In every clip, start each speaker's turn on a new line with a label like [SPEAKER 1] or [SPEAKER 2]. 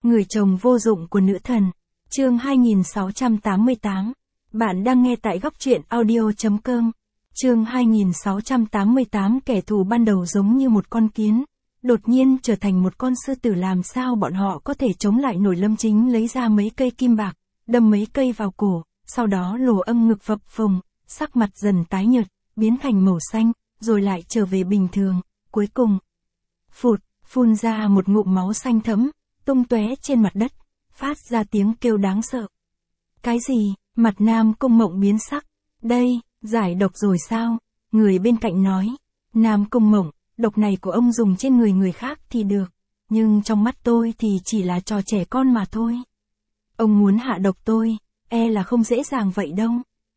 [SPEAKER 1] Người chồng vô dụng của nữ thần. Chương 2688. Bạn đang nghe tại góc truyện audio.com. Chương 2688. Kẻ thù ban đầu giống như một con kiến, đột nhiên trở thành một con sư tử. Làm sao bọn họ có thể chống lại nổi? Lâm Chính lấy ra mấy cây kim bạc, đâm mấy cây vào cổ, sau đó lồ âm ngực phập phồng, sắc mặt dần tái nhợt, biến thành màu xanh, rồi lại trở về bình thường, cuối cùng phun ra một ngụm máu xanh thẫm, tung tóe trên mặt đất, phát ra tiếng kêu đáng sợ. Cái gì? Mặt Nam Cung Mộng biến sắc. Đây, giải độc rồi sao? Người bên cạnh nói. Nam Cung Mộng, độc này của ông dùng trên người khác thì được, nhưng trong mắt tôi thì chỉ là trò trẻ con mà thôi. Ông muốn hạ độc tôi, e là không dễ dàng vậy đâu.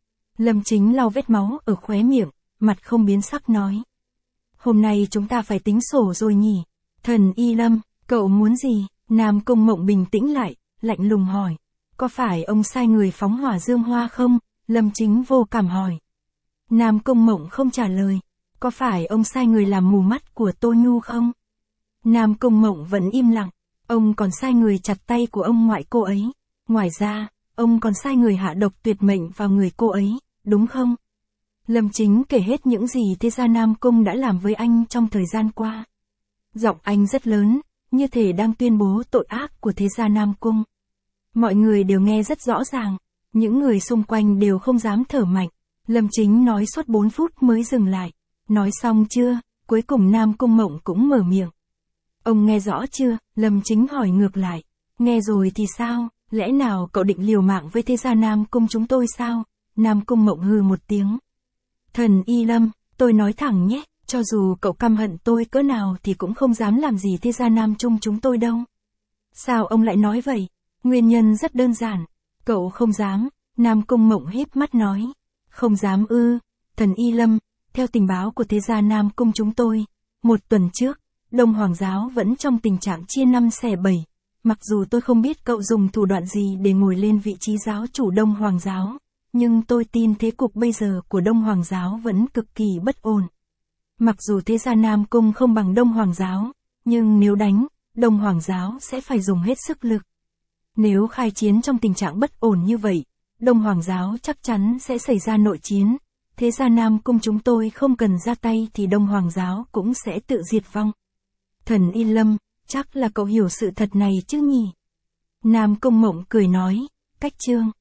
[SPEAKER 1] Lâm Chính lau vết máu ở khóe miệng, mặt không biến sắc nói. Hôm nay chúng ta phải tính sổ rồi nhỉ? Thần Y Lâm, cậu muốn gì? Nam Cung Mộng bình tĩnh lại, lạnh lùng hỏi. Có phải ông sai người phóng hỏa Dương Hoa không? Lâm Chính vô cảm hỏi. Nam Cung Mộng không trả lời. Có phải ông sai người làm mù mắt của Tô Nhu không? Nam Cung Mộng vẫn im lặng. Ông còn sai người chặt tay của ông ngoại cô ấy. Ngoài ra, ông còn sai người hạ độc tuyệt mệnh vào người cô ấy, đúng không? Lâm Chính kể hết những gì Thế Gia Nam Cung đã làm với anh trong thời gian qua. Giọng anh rất lớn, như thể đang tuyên bố tội ác của Thế Gia Nam Cung. Mọi người đều nghe rất rõ ràng, những người xung quanh đều không dám thở mạnh. Lâm Chính nói suốt 4 phút mới dừng lại. Nói xong chưa? Cuối cùng Nam Cung Mộng cũng mở miệng. Ông nghe rõ chưa? Lâm Chính hỏi ngược lại. Nghe rồi thì sao? Lẽ nào cậu định liều mạng với Thế Gia Nam Cung chúng tôi sao? Nam Cung Mộng hừ một tiếng. Thần Y Lâm, tôi nói thẳng nhé, cho dù cậu căm hận tôi cỡ nào thì cũng không dám làm gì Thế Gia Nam Trung chúng tôi đâu. Sao ông lại nói vậy? Nguyên nhân rất đơn giản. Cậu không dám. Nam Cung Mộng híp mắt nói. Không dám ư? Thần Y Lâm, theo tình báo của Thế Gia Nam Cung chúng tôi, 1 tuần trước, Đông Hoàng Giáo vẫn trong tình trạng chia 5 xẻ 7. Mặc dù tôi không biết cậu dùng thủ đoạn gì để ngồi lên vị trí giáo chủ Đông Hoàng Giáo, nhưng tôi tin thế cục bây giờ của Đông Hoàng Giáo vẫn cực kỳ bất ổn. Mặc dù Thế Gia Nam Cung không bằng Đông Hoàng Giáo, nhưng nếu đánh, Đông Hoàng Giáo sẽ phải dùng hết sức lực. Nếu khai chiến trong tình trạng bất ổn như vậy, Đông Hoàng Giáo chắc chắn sẽ xảy ra nội chiến. Thế Gia Nam Cung chúng tôi không cần ra tay thì Đông Hoàng Giáo cũng sẽ tự diệt vong. Thần Y Lâm, chắc là cậu hiểu sự thật này chứ nhỉ? Nam Cung Mộng cười nói, cách chương